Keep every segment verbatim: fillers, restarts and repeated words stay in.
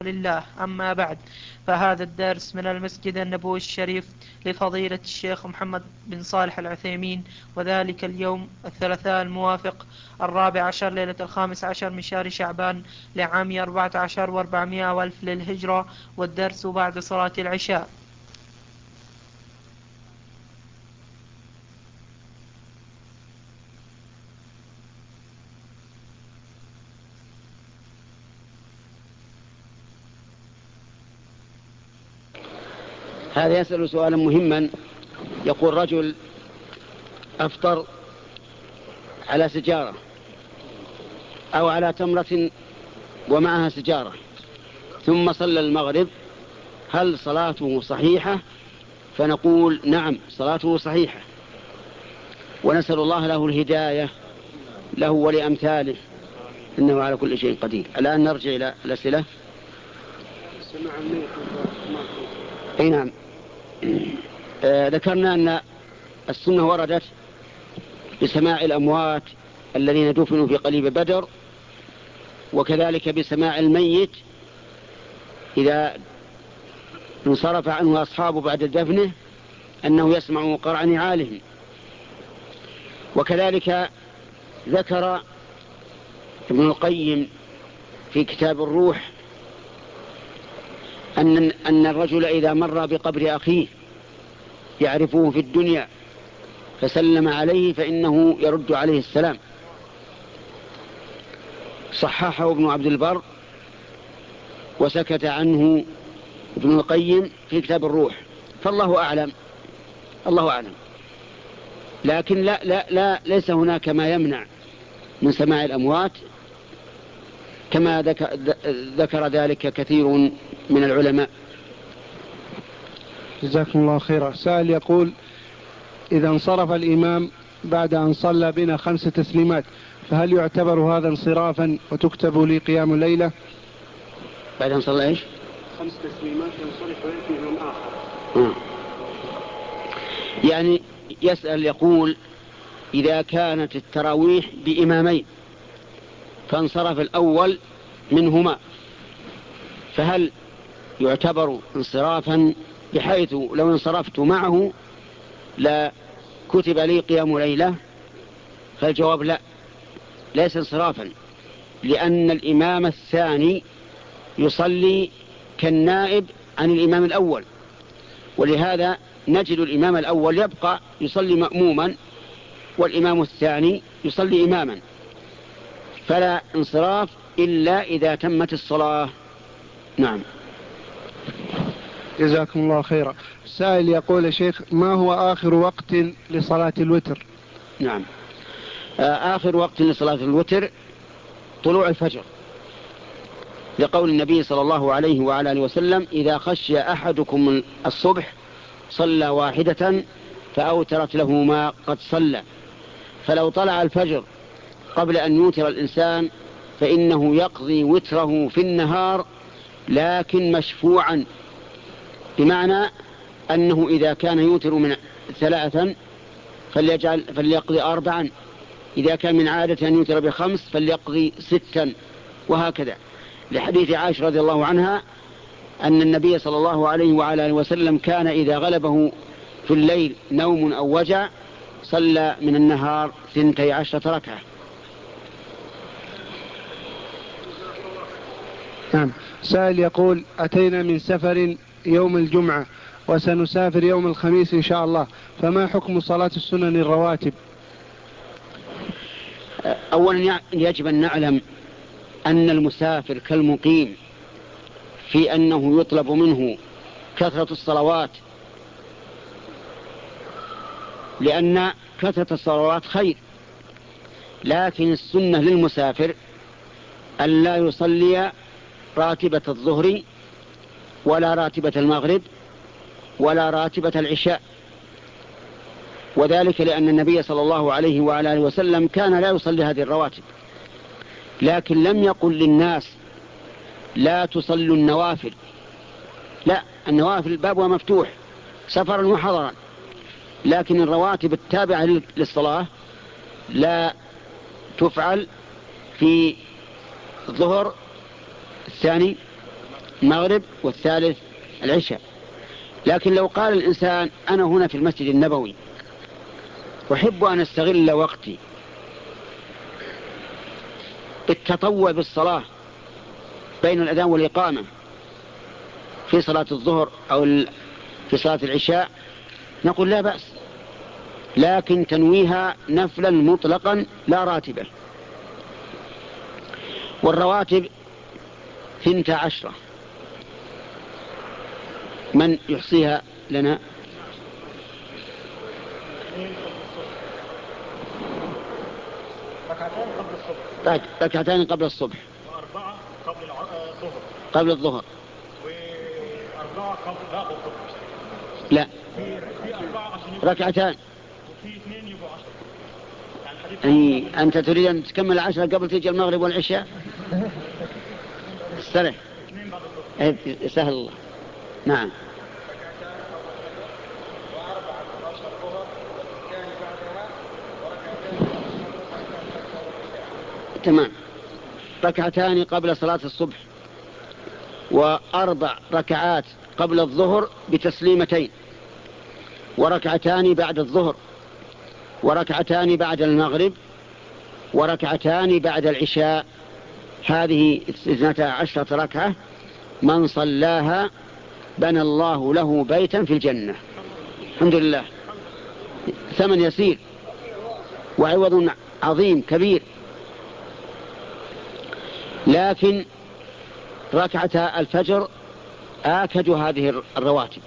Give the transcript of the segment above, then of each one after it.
لله. أما بعد، فهذا الدرس من المسجد النبوي الشريف لفضيلة الشيخ محمد بن صالح العثيمين، وذلك اليوم الثلاثاء الموافق الرابع عشر ليلة الخامس عشر من شهر شعبان لعام أربعة عشر وأربعمائة والف للهجرة، والدرس بعد صلاة العشاء. هذا يسأل سؤالا مهما. يقول رجل أفطر على سجارة أو على تمرة ومعها سجارة ثم صلى المغرب، هل صلاته صحيحة؟ فنقول نعم، صلاته صحيحة، ونسأل الله له الهداية له ولأمثاله، إنه على كل شيء قدير. الآن نرجع إلى الأسئلة. أي نعم. آه ذكرنا أن السنة وردت بسماع الأموات الذين دفنوا في قليب بدر، وكذلك بسماع الميت إذا انصرف عنه أصحابه بعد دفنه أنه يسمع قرع نعالهم. وكذلك ذكر ابن القيم في كتاب الروح أن, أن الرجل إذا مر بقبر أخيه يعرفه في الدنيا فسلم عليه فإنه يرد عليه السلام. صححه ابن عبد البر وسكت عنه ابن القيم في كتاب الروح، فالله أعلم، الله أعلم. لكن لا لا لا ليس هناك ما يمنع من سماع الأموات، كما ذكر ذلك كثير من العلماء. جزاكم الله خيرا. سائل يقول: إذا انصرف الإمام بعد أن صلى بنا خمس تسليمات، فهل يعتبر هذا انصرافا وتكتب لي قيام الليلة؟ بعد أن صلى إيش؟ خمس تسليمات ينصرف ويأتي إمام آخر. آه. يعني يسأل يقول: إذا كانت التراويح بإمامين فانصرف الأول منهما، فهل يعتبر انصرافا بحيث لو انصرفت معه لا كتب لي قيام ليلة؟ فالجواب لا، ليس انصرافا، لأن الإمام الثاني يصلي كالنائب عن الإمام الأول، ولهذا نجد الإمام الأول يبقى يصلي مأموما والإمام الثاني يصلي إماما، فلا انصراف إلا إذا تمت الصلاة. نعم. جزاكم الله خيرا. سائل يقول: يا شيخ، ما هو آخر وقت لصلاة الوتر؟ نعم، آخر وقت لصلاة الوتر طلوع الفجر، لقول النبي صلى الله عليه وعلى آله وسلم: إذا خشي أحدكم الصبح صلى واحدة فأوترت له ما قد صلى. فلو طلع الفجر قبل أن يوتر الإنسان فإنه يقضي وتره في النهار، لكن مشفوعا، بمعنى أنه إذا كان يوتر من ثلاثا فليجعل فليقضي أربعا، إذا كان من عادة أن يوتر بخمس فليقضي ستا، وهكذا، لحديث عائشة رضي الله عنها أن النبي صلى الله عليه وعلى آله وسلم كان إذا غلبه في الليل نوم أو وجع صلى من النهار ثنتي عشرة ركعة. نعم. سائل يقول: أتينا من سفر يوم الجمعة وسنسافر يوم الخميس إن شاء الله، فما حكم صلاة السنن الرواتب؟ أولا يجب أن نعلم أن المسافر كالمقيم في أنه يطلب منه كثرة الصلوات، لأن كثرة الصلوات خير، لكن السنة للمسافر أن لا يصلي راتبة الظهر ولا راتبة المغرب ولا راتبة العشاء، وذلك لأن النبي صلى الله عليه وعلى آله وسلم كان لا يصلي هذه الرواتب، لكن لم يقل للناس لا تصلوا النوافل، لا، النوافل بابها مفتوح سفرا وحضرا، لكن الرواتب التابعة للصلاة لا تفعل في الظهر الثاني المغرب والثالث العشاء. لكن لو قال الإنسان أنا هنا في المسجد النبوي أحب أن أستغل وقتي بالتطوع بالصلاة بين الأذان والإقامة في صلاة الظهر أو في صلاة العشاء، نقول لا بأس، لكن تنويها نفلا مطلقا لا راتبة. والرواتب ثنت عشرة، من يحصيها لنا؟ ركعتان قبل الصبح، وأربعة قبل الظهر قبل الظهر، وأربعة قبل لا الظهر لا في أربعة ركعتان، وفي اثنين يبقوا عشرة. أي أنت تريد أن تكمل عشرة قبل تيجي المغرب والعشاء؟ استرح، سهل الله. نعم. تمام. ركعتان قبل صلاة الصبح، وأربع ركعات قبل الظهر بتسليمتين، وركعتان بعد الظهر، وركعتان بعد المغرب، وركعتان بعد العشاء. هذه اثنتا عشرة ركعة، من صلاها بنى الله له بيتا في الجنة. الحمد لله، ثمن يسير وعوض عظيم كبير. لكن ركعة الفجر آكد هذه الرواتب،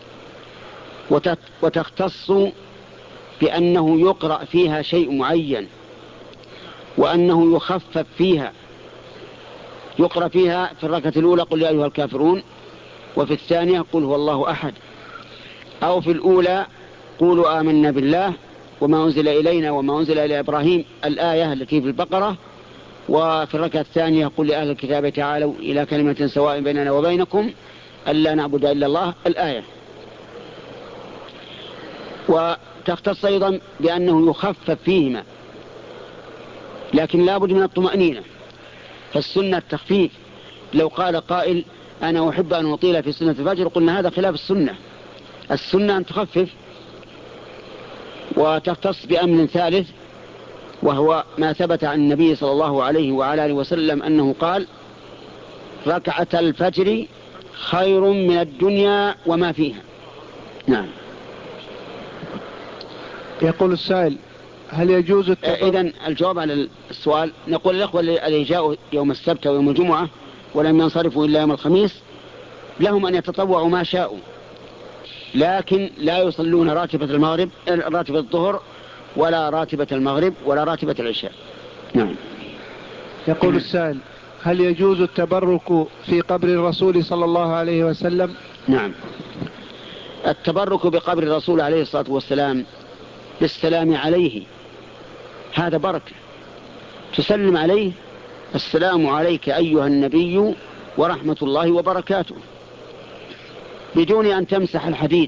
وتختص بأنه يقرأ فيها شيء معين، وأنه يخفف فيها. يقرأ فيها في الركعة الأولى قل يا أيها الكافرون، وفي الثانية قل هو الله أحد، أو في الأولى قولوا آمنا بالله وما أنزل إلينا وما أنزل إلى إبراهيم، الآية التي في البقرة. وفي الركعة الثانية قل لأهل الكتاب تعالوا إلى كلمة سواء بيننا وبينكم ألا نعبد إلا الله، الآية. وتختص أيضا بأنه يخفف فيهما، لكن لا بد من الطمأنينة، فالسنة التخفيف. لو قال قائل أنا أحب أن أطيل في سنة الفجر، قلنا هذا خلاف السنة، السنة أن تخفف. وتختص بأمر ثالث، وهو ما ثبت عن النبي صلى الله عليه وعلى آله وسلم أنه قال ركعة الفجر خير من الدنيا وما فيها. نعم. يقول السائل هل يجوز التطوع؟ إذن الجواب على السؤال، نقول الأخوة الذين جاءوا يوم السبت ويوم الجمعة ولم ينصرفوا إلا يوم الخميس لهم أن يتطوعوا ما شاءوا، لكن لا يصلون راتبة المغرب راتبة الظهر ولا راتبة المغرب ولا راتبة العشاء. نعم. يقول السائل هل يجوز التبرك في قبر الرسول صلى الله عليه وسلم؟ نعم. التبرك بقبر الرسول عليه الصلاة والسلام بالسلام عليه هذا بركة، تسلم عليه السلام عليك أيها النبي ورحمة الله وبركاته، بدون أن تمسح الحديد،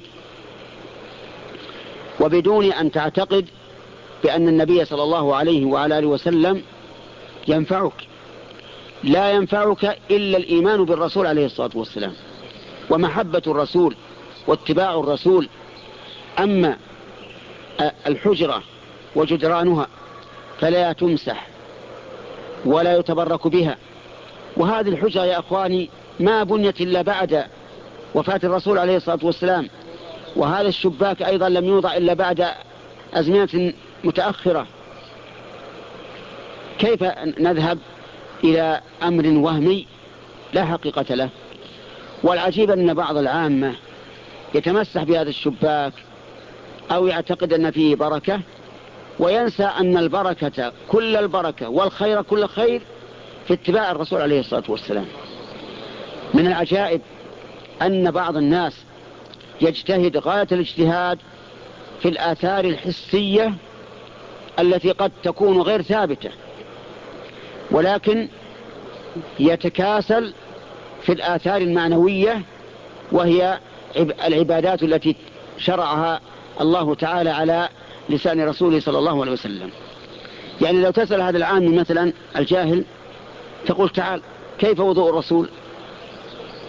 وبدون أن تعتقد بأن النبي صلى الله عليه وعلى آله وسلم ينفعك. لا ينفعك إلا الإيمان بالرسول عليه الصلاة والسلام ومحبة الرسول واتباع الرسول. أما الحجرة وجدرانها فلا تمسح ولا يتبرك بها. وهذه الحجرة يا أخواني ما بنيت إلا بعد وفاة الرسول عليه الصلاة والسلام، وهذا الشباك أيضا لم يوضع إلا بعد أزمنة متأخرة. كيف نذهب إلى أمر وهمي لا حقيقة له؟ والعجيب أن بعض العامة يتمسح بهذا الشباك أو يعتقد أن فيه بركة، وينسى أن البركة كل البركة والخير كل خير في اتباع الرسول عليه الصلاة والسلام. من العجائب أن بعض الناس يجتهد غاية الاجتهاد في الآثار الحسية التي قد تكون غير ثابتة، ولكن يتكاسل في الآثار المعنوية وهي العبادات التي شرعها الله تعالى على لسان رسوله صلى الله عليه وسلم. يعني لو تسأل هذا العام مثلا الجاهل تقول تعال كيف وضوء الرسول؟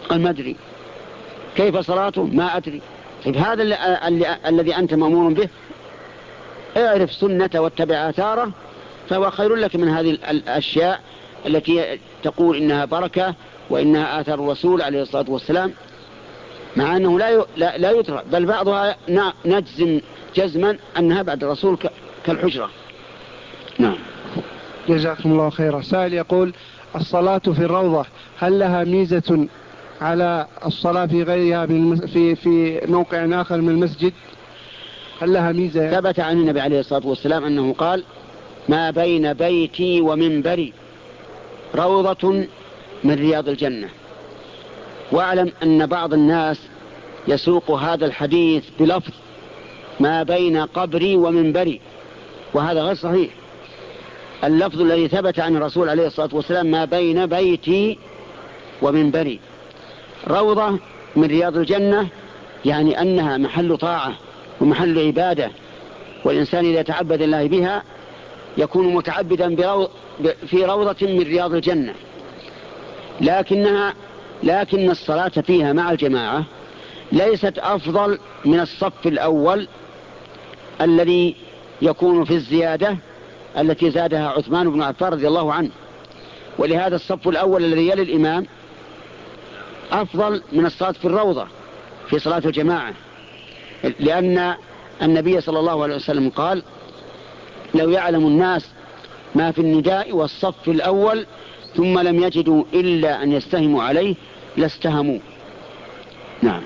قال ما أدري. كيف صلاته؟ ما أدري. طيب هذا الذي أنت مأمور به اعرف سنته واتبع آثاره، فهو خير لك من هذه الأشياء التي تقول إنها بركة وإنها آثار الرسول عليه الصلاة والسلام، مع أنه لا لا, لا يترى، بل بعضها نجزم جزما أنها بعد الرسول كالحجرة. نعم. جزاكم الله خيرا. سائل يقول: الصلاة في الروضة هل لها ميزة على الصلاة في غيرها في في موقع آخر من المسجد؟ هل لها ميزة؟ ثبت عن النبي عليه الصلاة والسلام أنه قال: ما بين بيتي ومنبري روضة من رياض الجنة. واعلم أن بعض الناس يسوق هذا الحديث بلفظ ما بين قبري ومنبري، وهذا غير صحيح. اللفظ الذي ثبت عن الرسول عليه الصلاة والسلام ما بين بيتي ومنبري روضة من رياض الجنة، يعني أنها محل طاعة ومحل عبادة، والإنسان إذا تعبد الله بها يكون متعبدا في روضة من رياض الجنة. لكنها لكن الصلاة فيها مع الجماعة ليست أفضل من الصف الأول الذي يكون في الزيادة التي زادها عثمان بن عفان رضي الله عنه. ولهذا الصف الأول الذي يلي الإمام أفضل من الصلاة في الروضة في صلاة الجماعة، لأن النبي صلى الله عليه وسلم قال: لو يعلم الناس ما في النداء والصف الأول ثم لم يجدوا إلا أن يستهموا عليه لاستهموا. نعم.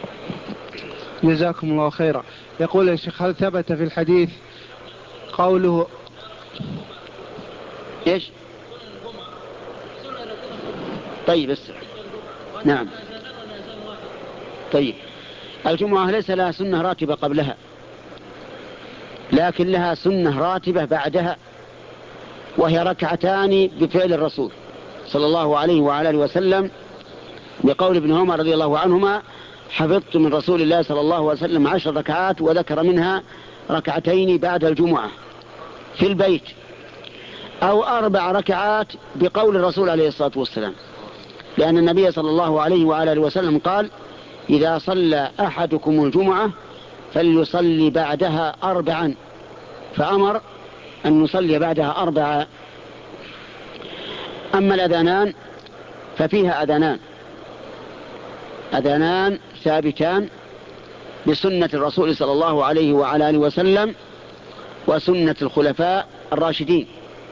جزاكم الله خيرا. يقول يا شيخ: هل ثبت في الحديث قوله إيش؟ طيب بس. نعم. طيب الجمعة ليس لها سنة راتبة قبلها، لكن لها سنة راتبة بعدها، وهي ركعتان بفعل الرسول صلى الله عليه وعلى آله وسلم، بقول ابن عمر رضي الله عنهما: حفظت من رسول الله صلى الله عليه وسلم عشر ركعات، وذكر منها ركعتين بعد الجمعة في البيت، أو أربع ركعات بقول الرسول عليه الصلاة والسلام، لأن النبي صلى الله عليه وعلى آله وسلم قال: إذا صلى أحدكم الجمعة فليصلي بعدها أربعا، فأمر أن نصلي بعدها أربعة. أما الأذانان ففيها أذانان أذانان ثابتان بسنة الرسول صلى الله عليه وعلى آله وسلم وسنة الخلفاء الراشدين.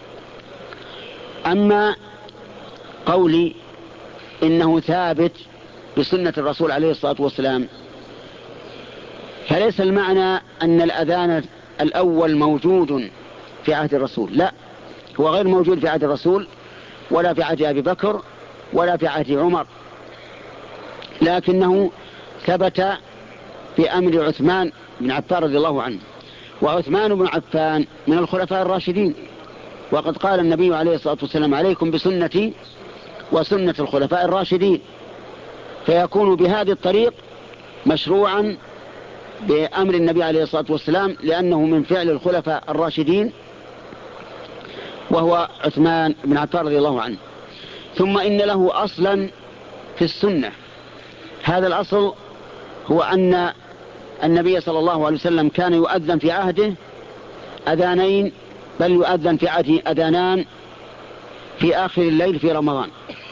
أما قولي إنه ثابت بسنة الرسول عليه الصلاة والسلام فليس المعنى أن الأذان الأول موجود في عهد الرسول، لا، هو غير موجود في عهد الرسول ولا في عهد أبي بكر ولا في عهد عمر، لكنه ثبت في أمر عثمان بن عفان رضي الله عنه، وعثمان بن عفان من الخلفاء الراشدين، وقد قال النبي عليه الصلاة والسلام: عليكم بسنتي وسنة الخلفاء الراشدين. فيكون بهذه الطريق مشروعا بأمر النبي عليه الصلاة والسلام، لأنه من فعل الخلفاء الراشدين وهو عثمان بن عفان رضي الله عنه. ثم إن له أصلا في السنة، هذا الأصل هو أن النبي صلى الله عليه وسلم كان يؤذن في عهده أذانين، بل يؤذن في عهده أذانان في آخر الليل في رمضان.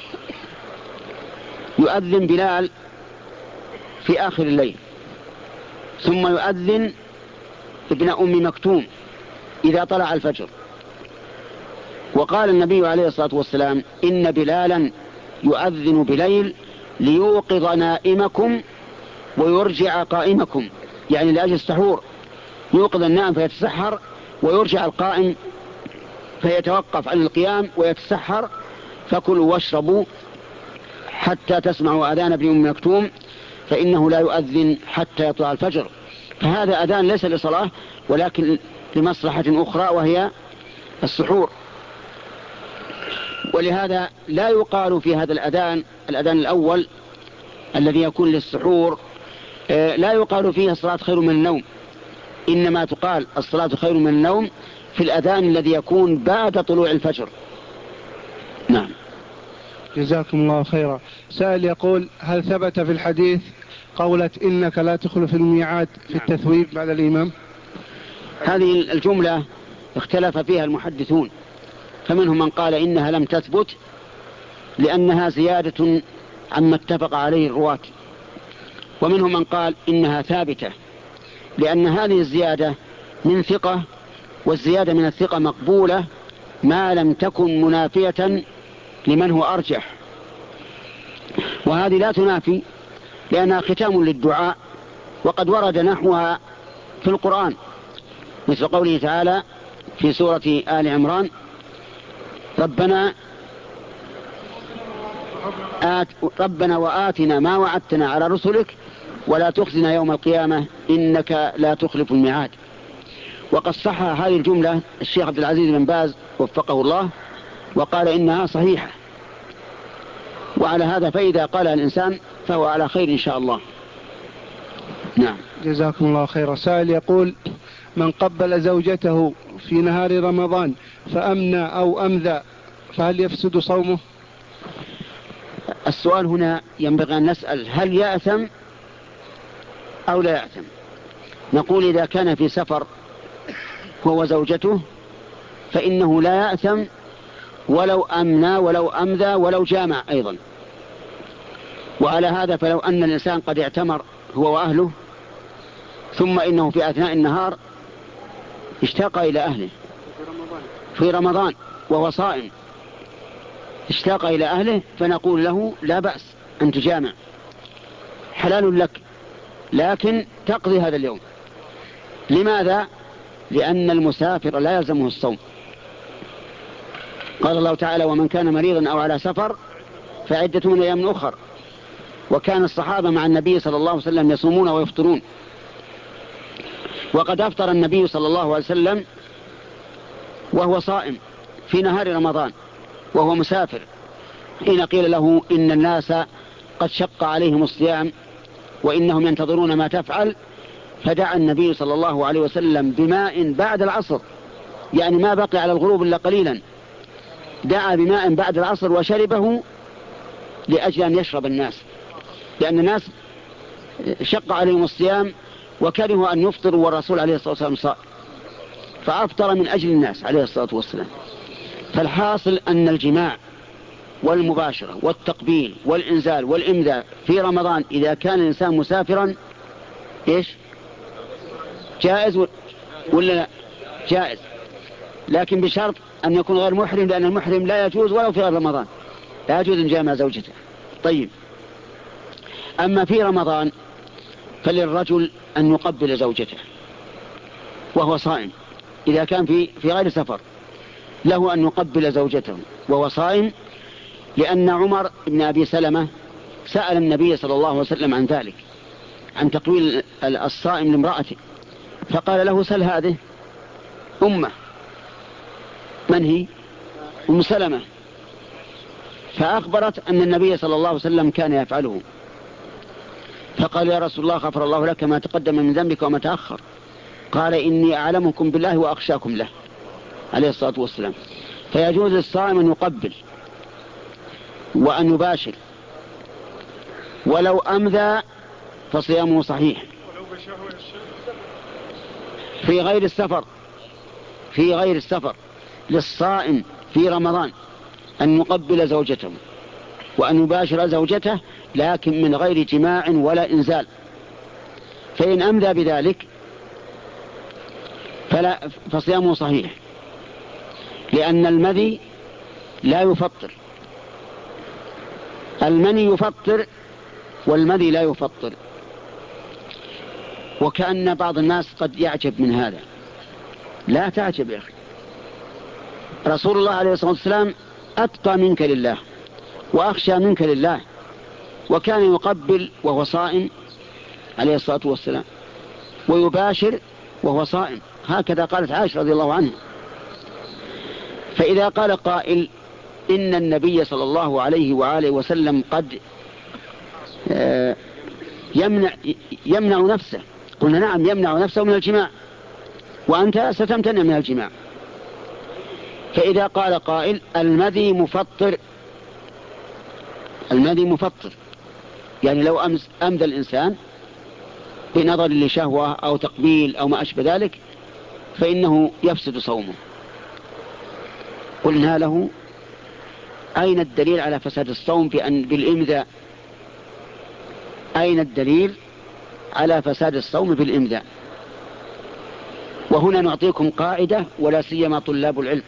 يؤذن بلال في آخر الليل، ثم يؤذن ابن أم مكتوم إذا طلع الفجر. وقال النبي عليه الصلاة والسلام: إن بلالا يؤذن بليل ليوقظ نائمكم ويرجع قائمكم، يعني لأجل السحور، يوقظ النائم فيتسحر ويرجع القائم فيتوقف عن القيام ويتسحر. فكلوا واشربوا حتى تسمعوا أذان ابن أم مكتوم، فإنه لا يؤذن حتى يطلع الفجر. فهذا أذان ليس لصلاة ولكن لمصلحة أخرى وهي السحور. ولهذا لا يقال في هذا الأذان الأذان الأول الذي يكون للسحور لا يقال فيه الصلاة خير من النوم، إنما تقال الصلاة خير من النوم في الأذان الذي يكون بعد طلوع الفجر. نعم. جزاكم الله خيرا. سائل يقول: هل ثبت في الحديث قولة إنك لا تخلف الميعاد في التثويب بعد الإمام؟ هذه الجملة اختلف فيها المحدثون، فمنهم من قال إنها لم تثبت لأنها زيادة عما اتفق عليه الرواة، ومنهم من قال إنها ثابتة لأن هذه الزيادة من ثقة، والزيادة من الثقة مقبولة ما لم تكن منافية لمن هو أرجح، وهذه لا تنافي لأنها ختام للدعاء، وقد ورد نحوها في القرآن مثل قوله تعالى في سورة آل عمران: ربنا آت ربنا وآتنا ما وعدتنا على رسلك ولا تخزنا يوم القيامة إنك لا تخلف الميعاد. وقد صح هذه الجملة الشيخ عبد العزيز بن باز وفقه الله وقال إنها صحيحة، وعلى هذا فإذا قال الإنسان فهو على خير إن شاء الله. نعم. جزاكم الله خيرا. سائل يقول: من قبل زوجته في نهار رمضان فأمنى أو أمذى فهل يفسد صومه؟ السؤال هنا ينبغي أن نسأل: هل يأثم أو لا يأثم؟ نقول إذا كان في سفر هو وزوجته فإنه لا يأثم ولو أمنى ولو أمذى ولو جامع أيضا. وعلى هذا فلو أن الإنسان قد اعتمر هو وأهله ثم إنه في أثناء النهار اشتاق إلى أهله في رمضان وهو صائم، اشتاق إلى أهله، فنقول له لا بأس أن تجامع، حلال لك، لكن تقضي هذا اليوم. لماذا؟ لأن المسافر لا يلزمه الصوم. قال الله تعالى: ومن كان مريضا أو على سفر فعدة من أيام أخر. وكان الصحابة مع النبي صلى الله عليه وسلم يصومون ويفطرون، وقد أفطر النبي صلى الله عليه وسلم وهو صائم في نهار رمضان وهو مسافر، حين قيل له إن الناس قد شق عليهم الصيام وإنهم ينتظرون ما تفعل، فدعا النبي صلى الله عليه وسلم بماء بعد العصر، يعني ما بقي على الغروب إلا قليلا، دعا بماء بعد العصر وشربه لأجل أن يشرب الناس، لأن الناس شق عليهم الصيام وكرهوا أن يفطروا والرسول عليه الصلاة والسلام صائم، فأفطر من أجل الناس عليه الصلاة والسلام. فالحاصل أن الجماع والمباشرة والتقبيل والإنزال والإمذاء في رمضان إذا كان الإنسان مسافرا إيش؟ جائز ولا لا؟ جائز، لكن بشرط أن يكون غير محرم، لأن المحرم لا يجوز ولو في غير رمضان، لا يجوز أن يجامع زوجته. طيب، أما في رمضان فللرجل أن يقبل زوجته وهو صائم، إذا كان في في غير سفر له أن يقبل زوجته وهو صائم، لأن عمر بن أبي سلمة سأل النبي صلى الله عليه وسلم عن ذلك، عن تقبيل الصائم لامرأته، فقال له: سل هذه أمه. من هي؟ أم سلمة. فأخبرت أن النبي صلى الله عليه وسلم كان يفعله، فقال: يا رسول الله غفر الله لك ما تقدم من ذنبك وما تأخر. قال: إني أعلمكم بالله وأخشاكم له عليه الصلاة والسلام. فيجوز للصائم أن يقبل وأن يباشر، ولو أمذى فصيامه صحيح. في غير السفر في غير السفر للصائم في رمضان أن يقبل زوجته وأن يباشر زوجته، لكن من غير جماع ولا إنزال. فإن أمذى بذلك فلا فصيامه صحيح، لأن المذي لا يفطر، المني يفطر والمذي لا يفطر. وكأن بعض الناس قد يعجب من هذا. لا تعجب يا أخي، رسول الله عليه الصلاة والسلام أتقى منك لله وأخشى منك لله، وكان يقبل وهو صائم عليه الصلاة والسلام ويباشر وهو صائم، هكذا قالت عائشة رضي الله عنها. فإذا قال قائل إن النبي صلى الله عليه وآله وسلم قد يمنع, يمنع نفسه، قلنا نعم يمنع نفسه من الجماع، وأنت ستمتنع من الجماع. فإذا قال قائل المذي مفطر المني مفطر، يعني لو أمس أمدى الإنسان بنظر لشهوة أو تقبيل أو ما أشبه ذلك فإنه يفسد صومه. قلنا له أين الدليل على فساد الصوم بأن بالإمذاء؟ أين الدليل على فساد الصوم بالإمذاء؟ وهنا نعطيكم قاعدة ولا سيما طلاب العلم: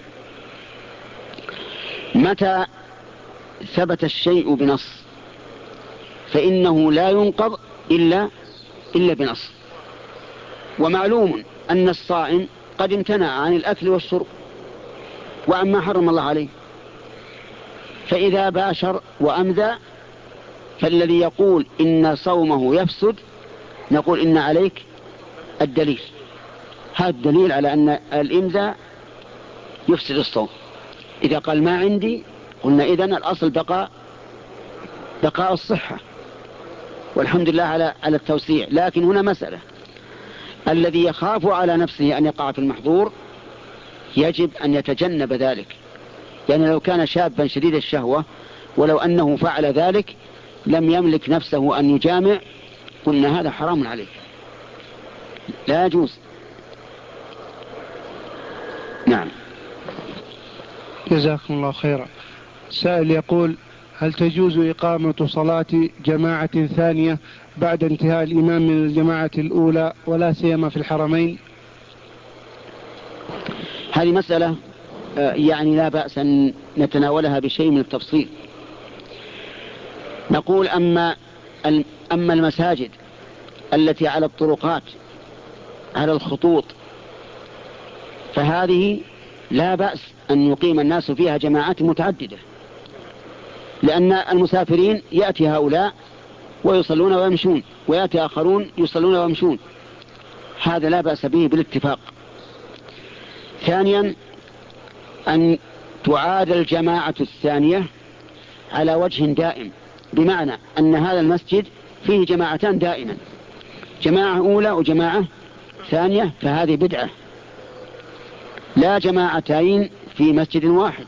متى ثبت الشيء بنص فإنه لا ينقض إلا إلا بنص. ومعلوم أن الصائم قد امتنع عن الأكل والشرب وعما حرم الله عليه، فإذا باشر وأمذى فالذي يقول إن صومه يفسد نقول إن عليك الدليل. هذا الدليل على أن الإمذاء يفسد الصوم. إذا قال ما عندي قلنا إذن الأصل بقاء بقاء الصحة، والحمد لله على على التوسيع. لكن هنا مسألة: الذي يخاف على نفسه أن يقع في المحظور يجب أن يتجنب ذلك. يعني لو كان شابا شديد الشهوة ولو أنه فعل ذلك لم يملك نفسه أن يجامع قلنا هذا حرام عليه، لا يجوز. نعم. جزاكم الله خيرا. سائل يقول: هل تجوز إقامة صلاة جماعة ثانية بعد انتهاء الإمام من الجماعة الأولى ولا سيما في الحرمين؟ هذه مسألة يعني لا بأس أن نتناولها بشيء من التفصيل. نقول أما أما المساجد التي على الطرقات على الخطوط فهذه لا بأس أن يقيم الناس فيها جماعات متعددة، لأن المسافرين يأتي هؤلاء ويصلون ويمشون ويأتي آخرون يصلون ويمشون، هذا لا بأس به بالاتفاق. ثانيا أن تعاد الجماعة الثانية على وجه دائم، بمعنى أن هذا المسجد فيه جماعتان دائما، جماعة أولى وجماعة ثانية، فهذه بدعة. لا جماعتين في مسجد واحد.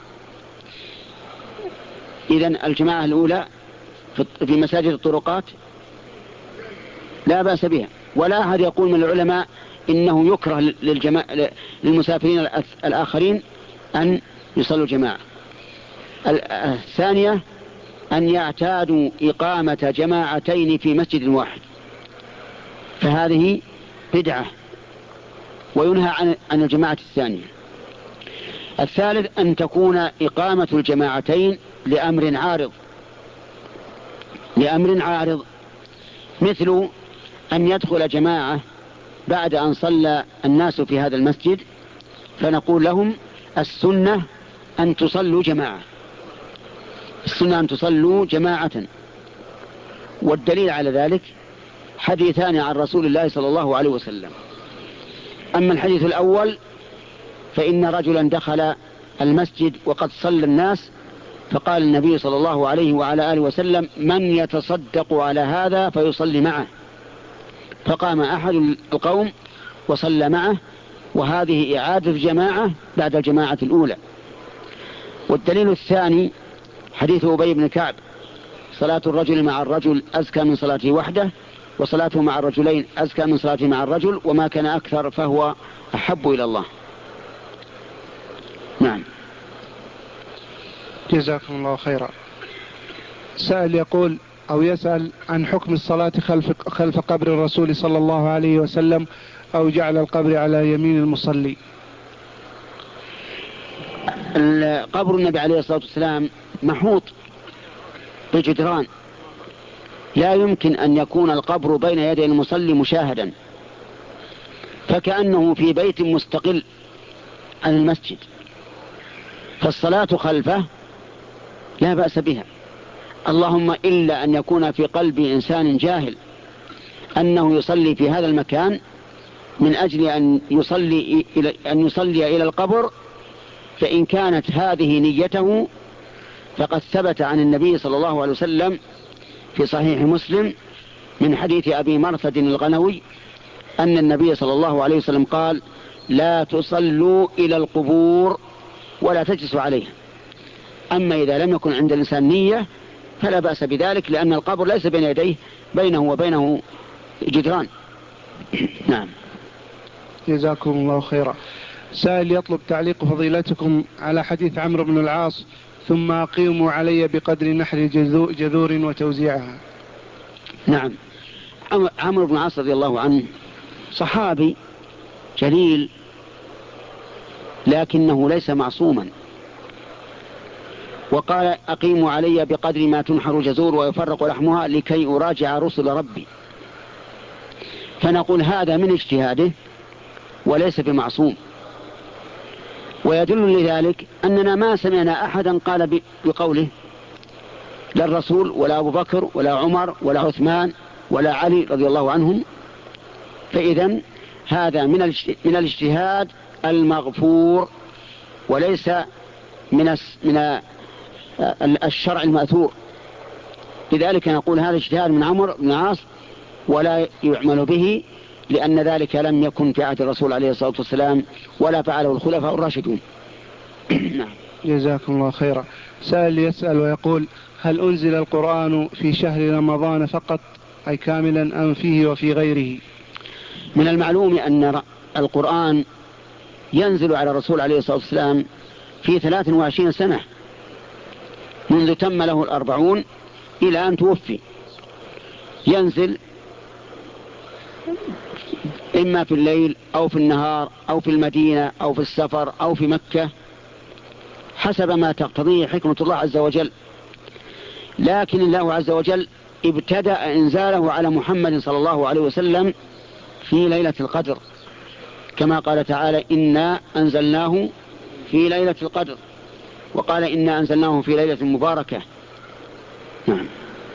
إذن الجماعة الأولى في مساجد الطرقات لا بأس بها، ولا أحد يقول من العلماء إنه يكره للجماعة للمسافرين الآخرين أن يصلوا جماعة. الثانية أن يعتادوا إقامة جماعتين في مسجد واحد، فهذه بدعة وينهى عن عن الجماعة الثانية. الثالث أن تكون إقامة الجماعتين لأمر عارض لأمر عارض مثل أن يدخل جماعة بعد أن صلى الناس في هذا المسجد فنقول لهم السنة أن تصلوا جماعة السنة أن تصلوا جماعة والدليل على ذلك حديثان عن رسول الله صلى الله عليه وسلم. أما الحديث الأول فإن رجلا دخل المسجد وقد صلى الناس فقال النبي صلى الله عليه وعلى آله وسلم: من يتصدق على هذا فيصلي معه؟ فقام أحد القوم وصلى معه، وهذه إعادة جماعة بعد الجماعة الأولى. والدليل الثاني حديث أبي بن كعب: صلاة الرجل مع الرجل أزكى من صلاته وحده، وصلاته مع الرجلين أزكى من صلاته مع الرجل، وما كان أكثر فهو أحب إلى الله. نعم. جزاكم الله خيرا. سائل يقول أو يسأل عن حكم الصلاة خلف, خلف قبر الرسول صلى الله عليه وسلم أو جعل القبر على يمين المصلي. قبر النبي عليه الصلاة والسلام محوط بجدران، لا يمكن أن يكون القبر بين يدي المصلي مشاهدا، فكأنه في بيت مستقل عن المسجد، فالصلاة خلفه لا بأس بها، اللهم إلا أن يكون في قلب إنسان جاهل أنه يصلي في هذا المكان من أجل أن يصلي إلى, أن يصلي إلى القبر، فإن كانت هذه نيته فقد ثبت عن النبي صلى الله عليه وسلم في صحيح مسلم من حديث أبي مرثد الغنوي أن النبي صلى الله عليه وسلم قال: لا تصلوا إلى القبور ولا تجلسوا عليها. أما إذا لم يكن عند الإنسان نية فلا بأس بذلك، لأن القبر ليس بين يديه، بينه وبينه جدران. نعم. جزاكم الله خيرا. سائل يطلب تعليق فضيلتكم على حديث عمرو بن العاص: ثم أقيموا علي بقدر نحر جذور وتوزيعها. نعم. عمرو بن العاص رضي الله عنه صحابي جليل، لكنه ليس معصوما، وقال: أقيموا علي بقدر ما تنحر جزور ويفرق لحمها لكي أراجع رسل ربي. فنقول هذا من اجتهاده وليس بمعصوم. ويدل لذلك أننا ما سمعنا أحدا قال بقوله، لا الرسول ولا أبو بكر ولا عمر ولا عثمان ولا علي رضي الله عنهم. فإذن هذا من من الاجتهاد المغفور، وليس من من الشرع المأثور. لذلك نقول هذا اجتهاد من عمرو بن العاص ولا يعمل به، لأن ذلك لم يكن في عهد الرسول عليه الصلاة والسلام ولا فعله الخلفاء الراشدون. نعم. جزاكم الله خيرا. سائل يسأل ويقول: هل أنزل القرآن في شهر رمضان فقط، أي كاملا، أم فيه وفي غيره؟ من المعلوم أن القرآن ينزل على الرسول عليه الصلاة والسلام في ثلاث وعشرين سنة، منذ تم له الأربعون إلى أن توفي. ينزل إما في الليل أو في النهار أو في المدينة أو في السفر أو في مكة، حسب ما تقتضيه حكمة الله عز وجل. لكن الله عز وجل ابتدأ إنزاله على محمد صلى الله عليه وسلم في ليلة القدر، كما قال تعالى: إنا أنزلناه في ليلة القدر، وقال: إنا أنزلناه في ليلة مباركة. نعم.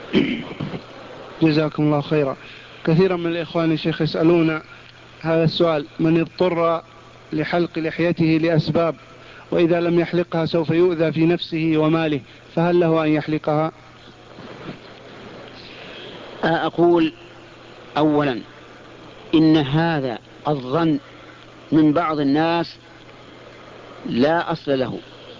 جزاكم الله خيرا. كثيرا من الإخوان الشيخ يسألون هذا السؤال: من اضطر لحلق لحيته لأسباب، وإذا لم يحلقها سوف يؤذى في نفسه وماله، فهل له أن يحلقها؟ أقول أولا إن هذا الظن من بعض الناس لا أصل له.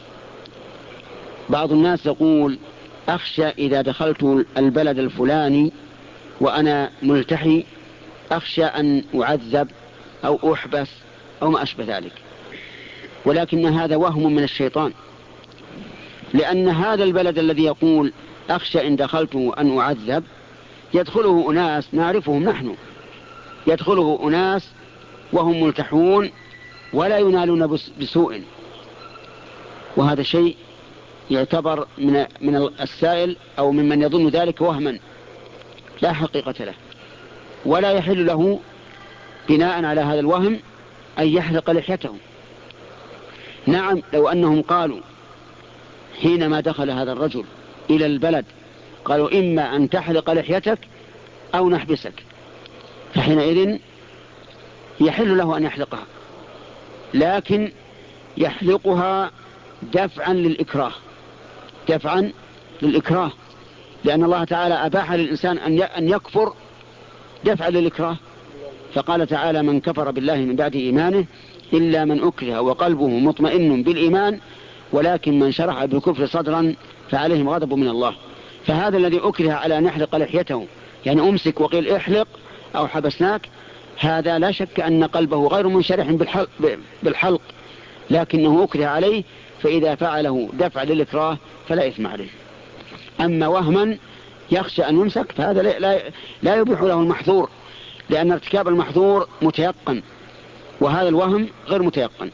بعض الناس يقول: أخشى إذا دخلت البلد الفلاني وأنا ملتحي أخشى أن أعذب أو أحبس أو ما أشبه ذلك. ولكن هذا وهم من الشيطان، لأن هذا البلد الذي يقول أخشى إن دخلته أن أعذب يدخله أناس نعرفهم نحن، يدخله أناس وهم ملتحون ولا ينالون بسوء، وهذا شيء يعتبر من من السائل أو ممن يظن ذلك وهما لا حقيقة له، ولا يحل له بناء على هذا الوهم أن يحلق لحيته. نعم، لو أنهم قالوا حينما دخل هذا الرجل إلى البلد قالوا: إما أن تحلق لحيتك أو نحبسك، فحينئذ يحل له أن يحلقها، لكن يحلقها دفعا للإكراه، دفعا للإكراه، لأن الله تعالى أباح للإنسان أن يكفر دفعا للإكراه. فقال تعالى: من كفر بالله من بعد إيمانه إلا من أكره وقلبه مطمئن بالإيمان ولكن من شرح بالكفر صدرا فعليهم غضب من الله. فهذا الذي أكره على أن يحلق لحيته، يعني أمسك وقيل احلق أو حبسناك، هذا لا شك أن قلبه غير منشرح بالحلق، لكنه أكره عليه، فإذا فعله دفع للإكراه فلا إثم عليه. أما وهما يخشى أن يمسك فهذا لا, لا يبيح له المحظور، لأن ارتكاب المحظور متيقن، وهذا الوهم غير متيقن.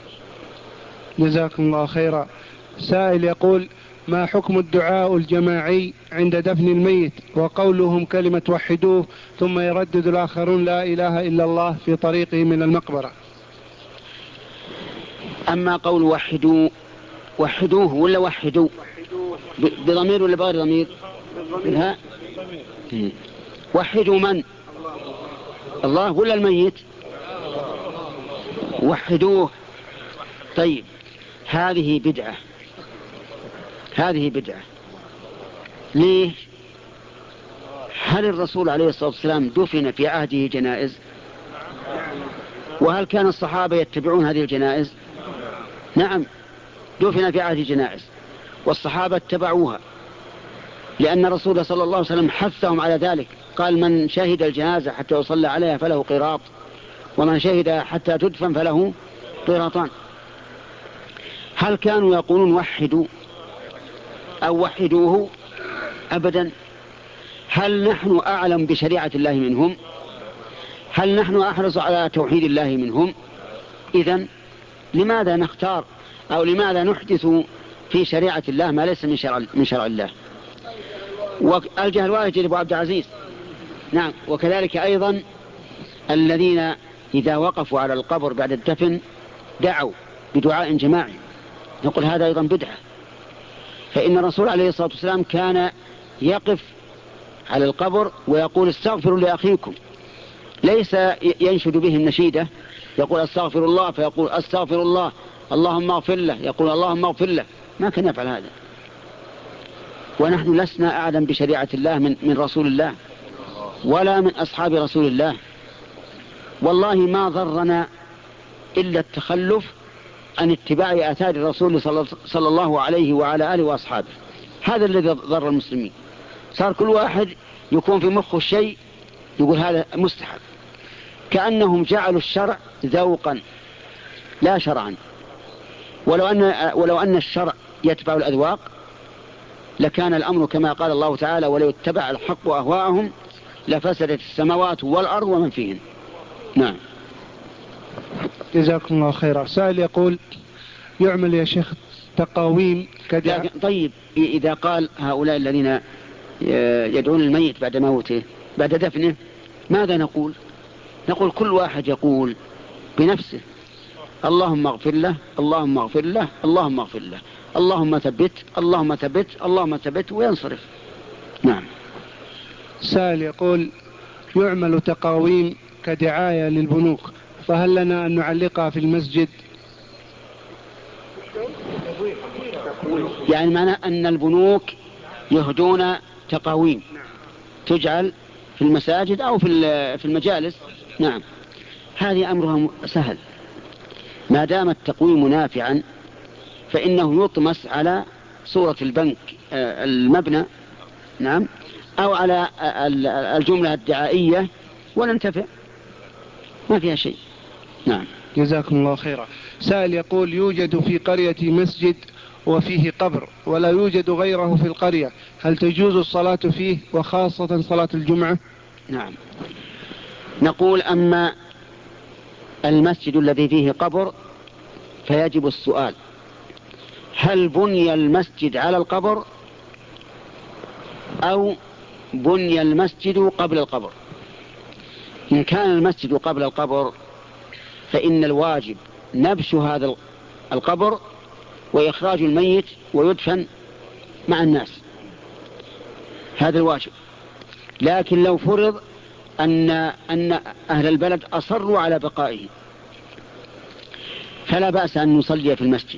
جزاكم الله خيرا. سائل يقول: ما حكم الدعاء الجماعي عند دفن الميت وقولهم كلمة وحدوه ثم يردد الآخرون لا إله إلا الله في طريقه من المقبرة؟ أما قول وحدوه وحدوه ولا وحدوا بضمير ولا بغير ضمير؟ ها؟ وحدوا من؟ الله ولا الميت؟ وحدوه. طيب، هذه بدعة، هذه بدعة. ليه؟ هل الرسول عليه الصلاة والسلام دفن في عهده جنائز؟ وهل كان الصحابة يتبعون هذه الجنائز؟ نعم، دفن في عهده جنائز والصحابة اتبعوها، لأن الرسول صلى الله عليه وسلم حثهم على ذلك، قال من شهد الجنازة حتى يصلى عليها فله قيراط، ومن شهد حتى تدفن فله قيراطان. هل كانوا يقولون وحدوا أو وحدوه؟ أبدا. هل نحن أعلم بشريعة الله منهم؟ هل نحن أحرص على توحيد الله منهم؟ إذن لماذا نختار أو لماذا نحدث في شريعة الله ما ليس من شرع, من شرع الله؟ والجهل واجب أبو عبد العزيز. نعم. وكذلك أيضا الذين إذا وقفوا على القبر بعد الدفن دعوا بدعاء جماعي، نقول هذا أيضا بدعة. فإن الرسول عليه الصلاة والسلام كان يقف على القبر ويقول استغفروا لأخيكم، ليس ينشد به النشيدة يقول استغفر الله فيقول استغفر الله اللهم اغفر له، يقول اللهم اغفر له، ما كان يفعل هذا. ونحن لسنا أعلم بشريعة الله من, من رسول الله ولا من أصحاب رسول الله. والله ما ضرنا إلا التخلف عن اتباع آثار الرسول صلى الله عليه وعلى آله وأصحابه، هذا الذي ضر المسلمين. صار كل واحد يكون في مخه الشيء يقول هذا مستحب، كأنهم جعلوا الشرع ذوقا لا شرعا. ولو أن, ولو أن الشرع يتبع الأذواق لكان الأمر كما قال الله تعالى ولو اتبع الحق أهواءهم لفسدت السماوات والأرض ومن فيهن. نعم. جزاكم الله خيرا. سائل يقول يعمل يا شيخ تقاويم كذا. طيب إذا قال هؤلاء الذين يدعون الميت بعد موته بعد دفنه ماذا نقول؟ نقول كل واحد يقول بنفسه اللهم اغفر له اللهم اغفر له اللهم اغفر له اللهم ثبت اللهم ثبت اللهم ثبت وينصرف. نعم. سائل يقول يعمل تقاويم كدعاية للبنوك، فهل لنا أن نعلقها في المسجد؟ يعني معنى أن البنوك يهدون تقاويم تجعل في المساجد أو في المجالس. نعم. هذه أمرها سهل، ما دام التقويم نافعا فإنه يطمس على صورة البنك المبنى، نعم، أو على الجملة الدعائية وننتفع، ما فيها شيء. نعم. جزاكم الله خيرا. سائل يقول يوجد في قرية مسجد وفيه قبر ولا يوجد غيره في القرية، هل تجوز الصلاة فيه وخاصة صلاة الجمعة؟ نعم. نقول أما المسجد الذي فيه قبر فيجب السؤال هل بني المسجد على القبر أو بني المسجد قبل القبر؟ إن كان المسجد قبل القبر فإن الواجب نبش هذا القبر وإخراج الميت ويدفن مع الناس، هذا الواجب. لكن لو فرض أن, أن أهل البلد أصروا على بقائه فلا بأس أن نصلي في المسجد،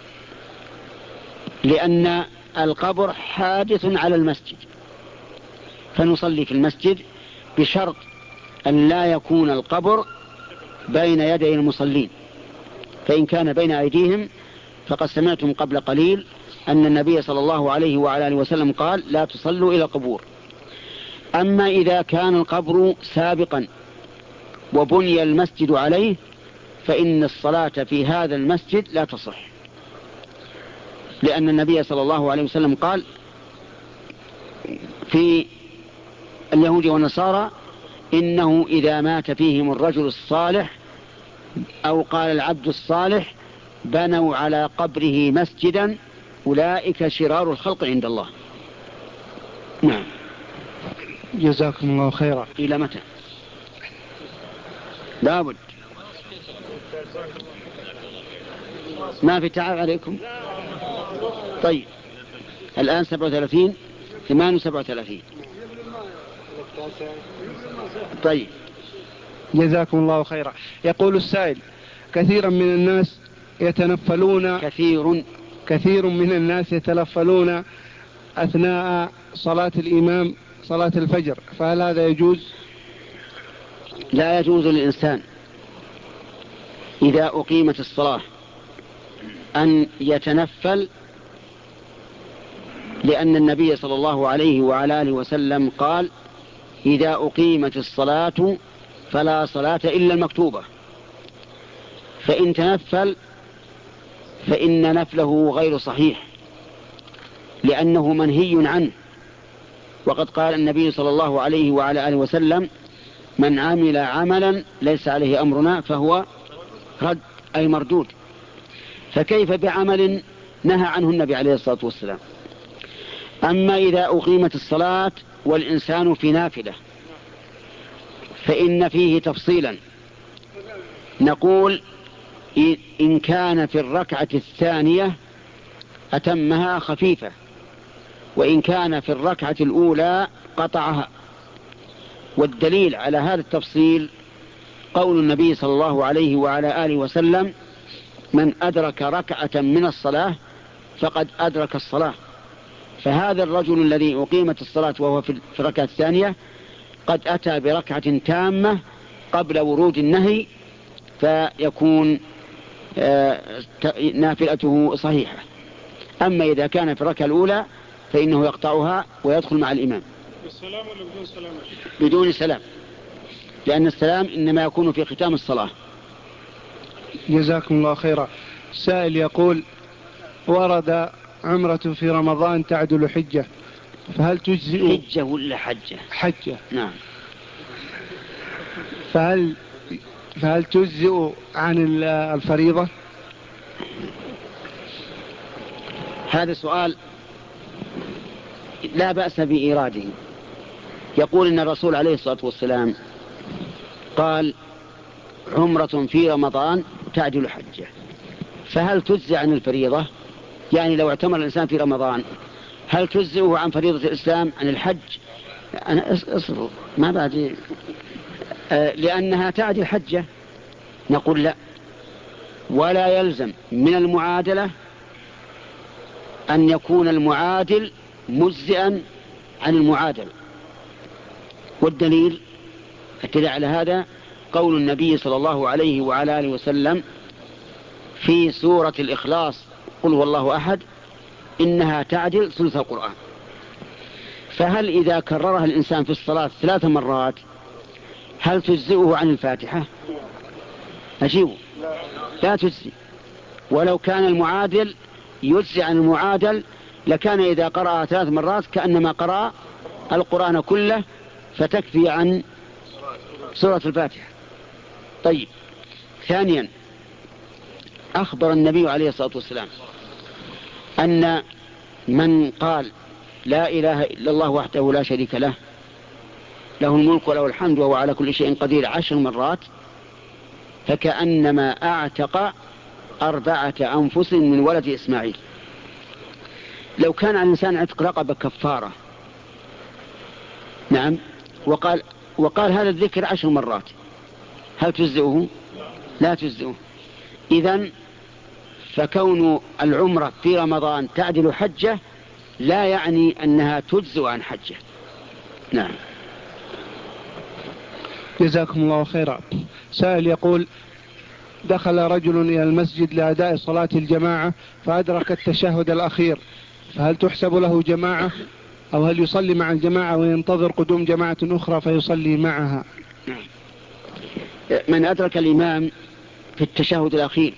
لأن القبر حادث على المسجد، فنصلي في المسجد بشرط أن لا يكون القبر بين يدي المصلين، فإن كان بين أيديهم فقد سمعتم قبل قليل أن النبي صلى الله عليه وعلى آله وسلم قال لا تصلوا إلى القبور. أما إذا كان القبر سابقا وبني المسجد عليه فإن الصلاة في هذا المسجد لا تصح، لأن النبي صلى الله عليه وسلم قال في اليهود والنصارى إنه إذا مات فيهم الرجل الصالح أو قال العبد الصالح بنوا على قبره مسجدا أولئك شرار الخلق عند الله. نعم. جزاكم الله خيرا. إلى متى؟ لابد ما في تعب عليكم. طيب الآن سبعة وثلاثين ثمان سبعة وثلاثين. طيب جزاكم الله خيرا. يقول السائل كثيرا من الناس يتنفلون كثير كثير من الناس يتنفلون أثناء صلاة الإمام صلاة الفجر، فهل هذا يجوز؟ لا يجوز للإنسان إذا أقيمت الصلاة أن يتنفل لأن النبي صلى الله عليه وعلى آله وسلم قال إذا أقيمت الصلاة فلا صلاة إلا المكتوبة، فإن تنفل فإن نفله غير صحيح لأنه منهي عنه. وقد قال النبي صلى الله عليه وعلى آله وسلم من عمل عملا ليس عليه أمرنا فهو رد أي مردود. فكيف بعمل نهى عنه النبي عليه الصلاة والسلام؟ أما إذا أقيمت الصلاة والإنسان في نافلة فإن فيه تفصيلا، نقول إن كان في الركعة الثانية أتمها خفيفة، وإن كان في الركعة الأولى قطعها. والدليل على هذا التفصيل قول النبي صلى الله عليه وعلى آله وسلم من أدرك ركعة من الصلاة فقد أدرك الصلاة. فهذا الرجل الذي أقيمت الصلاة وهو في الركعة الثانية قد أتى بركعة تامة قبل ورود النهي، فيكون نافلته صحيحة. أما إذا كان في الركعة الأولى فإنه يقطعها ويدخل مع الإمام. بالسلام ولا بدون سلام؟ بدون سلام، لأن السلام إنما يكون في ختام الصلاة. جزاكم الله خيرا. سائل يقول ورد عمرة في رمضان تعدل حجة، فهل تجزئ؟ حجة ولا حجة؟ حجة. نعم. فهل فهل تجزئ عن الفريضة؟ هذا سؤال لا بأس بإيراده. يقول إن الرسول عليه الصلاة والسلام قال عمرة في رمضان تعدل حجة، فهل تجزئ عن الفريضة؟ يعني لو اعتمر الإنسان في رمضان هل تجزئه عن فريضة الإسلام عن الحج؟ أنا أصبر ما بعد آه لأنها تعدل حجة. نقول لا، ولا يلزم من المعادلة أن يكون المعادل مجزئا عن المعادل. والدليل الدليل على هذا قول النبي صلى الله عليه وعلى آله وسلم في سورة الإخلاص قل هو الله أحد إنها تعدل ثلث القرآن. فهل إذا كررها الإنسان في الصلاة ثلاث مرات هل تجزئه عن الفاتحة؟ أجيبه لا تجزي. ولو كان المعادل يجزي عن المعادل لكان إذا قرأ ثلاث مرات كأنما قرأ القرآن كله فتكفي عن سورة الفاتحة. طيب، ثانيا أخبر النبي عليه الصلاة والسلام أن من قال لا إله إلا الله وحده لا شريك له له الملك وله الحمد وهو على كل شيء قدير عشر مرات فكأنما أعتق أربعة أنفس من ولد إسماعيل. لو كان على الإنسان عتق رقبة كفارة نعم وقال, وقال هذا الذكر عشر مرات هل تجزئه؟ لا تجزئه. إذن فكون العمرة في رمضان تعدل حجة لا يعني أنها تجزئ عن حجة. نعم. جزاكم الله خيرا. سائل يقول دخل رجل إلى المسجد لأداء صلاة الجماعة فأدرك التشهد الأخير، فهل تحسب له جماعة أو هل يصلي مع الجماعة وينتظر قدوم جماعة أخرى فيصلي معها؟ من أدرك الإمام في التشهد الأخير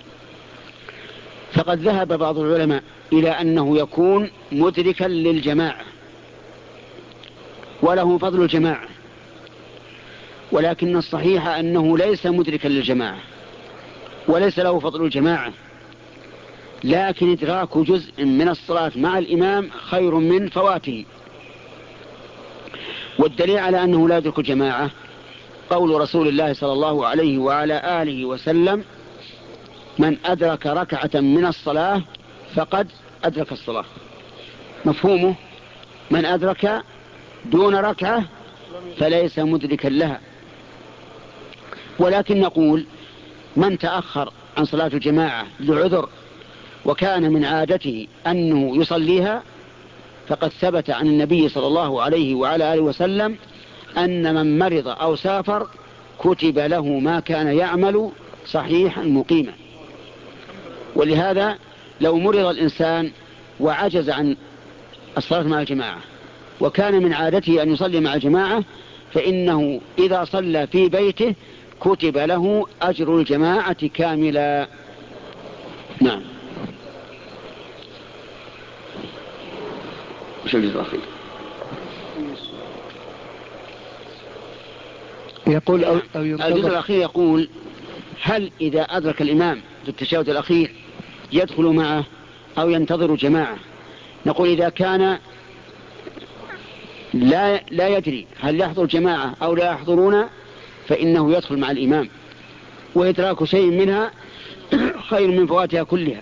فقد ذهب بعض العلماء إلى أنه يكون مدركا للجماعة وله فضل الجماعة، ولكن الصحيح أنه ليس مدركا للجماعة وليس له فضل الجماعة، لكن إدراك جزء من الصلاة مع الإمام خير من فواته. والدليل على أنه لا يدرك الجماعة قول رسول الله صلى الله عليه وعلى آله وسلم من أدرك ركعة من الصلاة فقد أدرك الصلاة. مفهومه من أدرك دون ركعة فليس مدركا لها. ولكن نقول من تأخر عن صلاة الجماعة لعذر وكان من عادته أنه يصليها فقد ثبت عن النبي صلى الله عليه وعلى آله وسلم أن من مرض أو سافر كتب له ما كان يعمل صحيحا مقيما. ولهذا لو مرض الإنسان وعجز عن الصلاة مع الجماعة، وكان من عادته أن يصلي مع الجماعة، فإنه إذا صلى في بيته كتب له أجر الجماعة كاملا. نعم. وش الجزء الأخير؟ يقول أو أو الجزء الأخير يقول: هل إذا أدرك الإمام في التشهد الأخير يدخل معه أو ينتظر جماعة؟ نقول إذا كان لا لا يدري هل يحضر جماعة أو لا يحضرون فإنه يدخل مع الإمام، وإدراك شيء منها خير من فواتها كلها.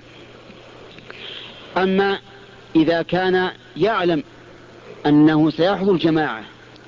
أما إذا كان يعلم أنه سيحضر جماعة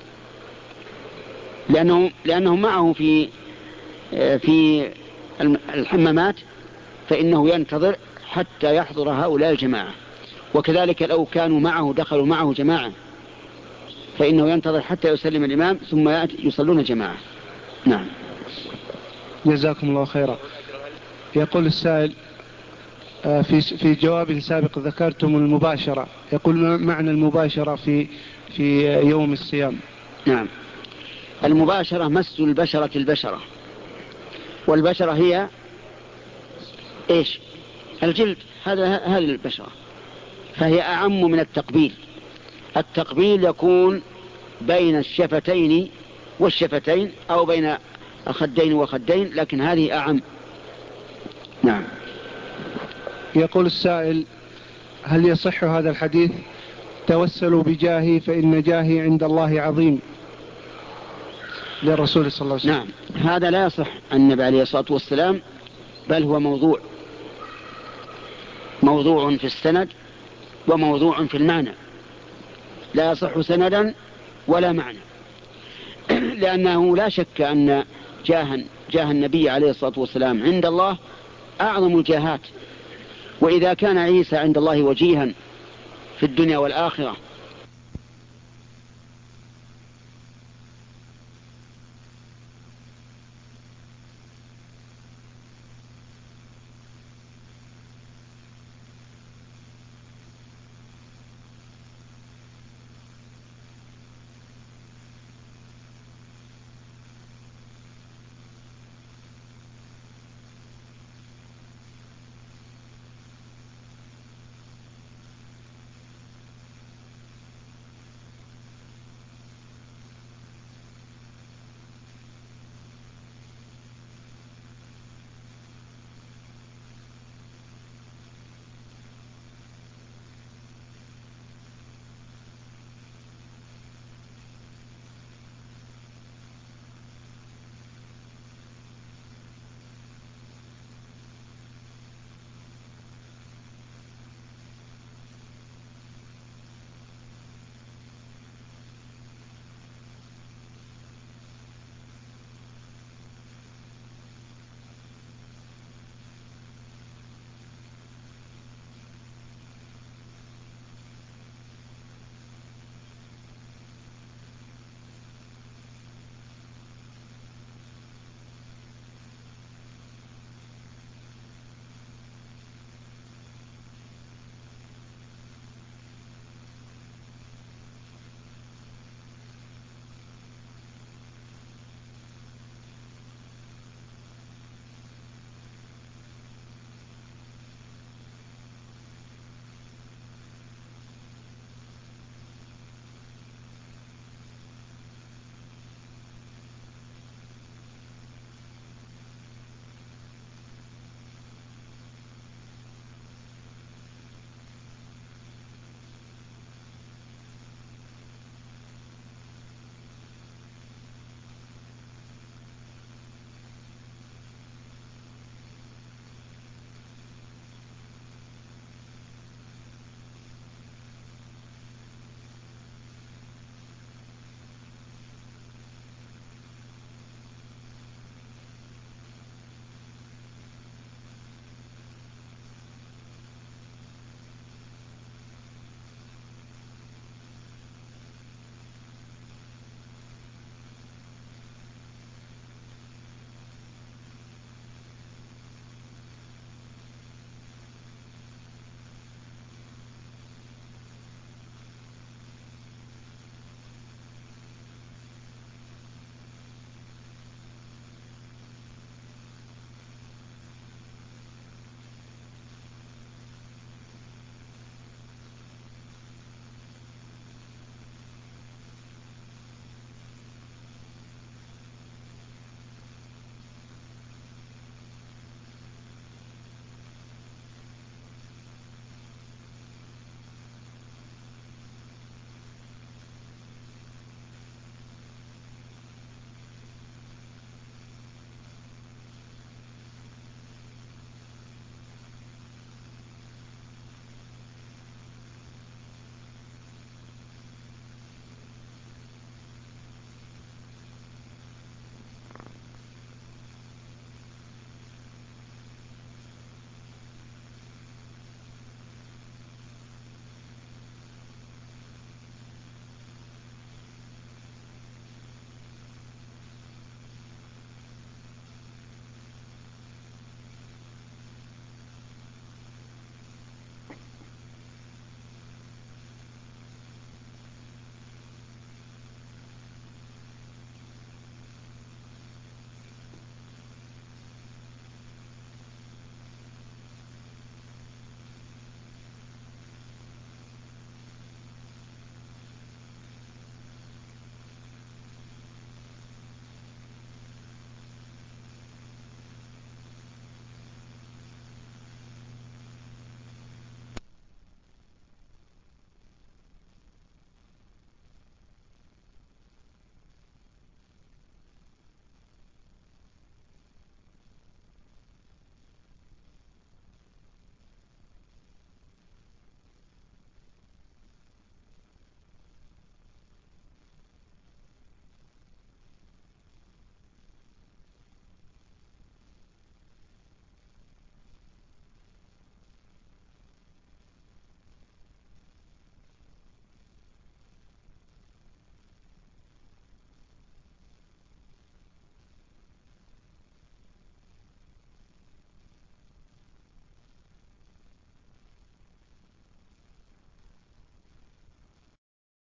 لأنه لأنه معه في في الحمامات، فإنه ينتظر حتى يحضر هؤلاء الجماعة. وكذلك لو كانوا معه دخلوا معه جماعة فإنه ينتظر حتى يسلم الإمام ثم يصلون جماعة. نعم. جزاكم الله خيرا. يقول السائل: في في جواب سابق ذكرتم المباشرة، يقول ما معنى المباشرة في في يوم الصيام؟ نعم، المباشرة مس البشرة البشرة، والبشرة هي إيش؟ الجلد، هذا هذه البشرة، فهي أعم من التقبيل. التقبيل يكون بين الشفتين والشفتين أو بين الخدين وخدين، لكن هذه أعم. نعم. يقول السائل: هل يصح هذا الحديث توسلوا بجاهي فإن جاهي عند الله عظيم للرسول صلى الله عليه وسلم؟ نعم، هذا لا يصح عن النبي عليه الصلاة والسلام، بل هو موضوع موضوع في السند وموضوع في المعنى، لا يصح سندا ولا معنى، لأنه لا شك أن جاه جاه النبي عليه الصلاة والسلام عند الله أعظم الجاهات. وإذا كان عيسى عند الله وجيها في الدنيا والآخرة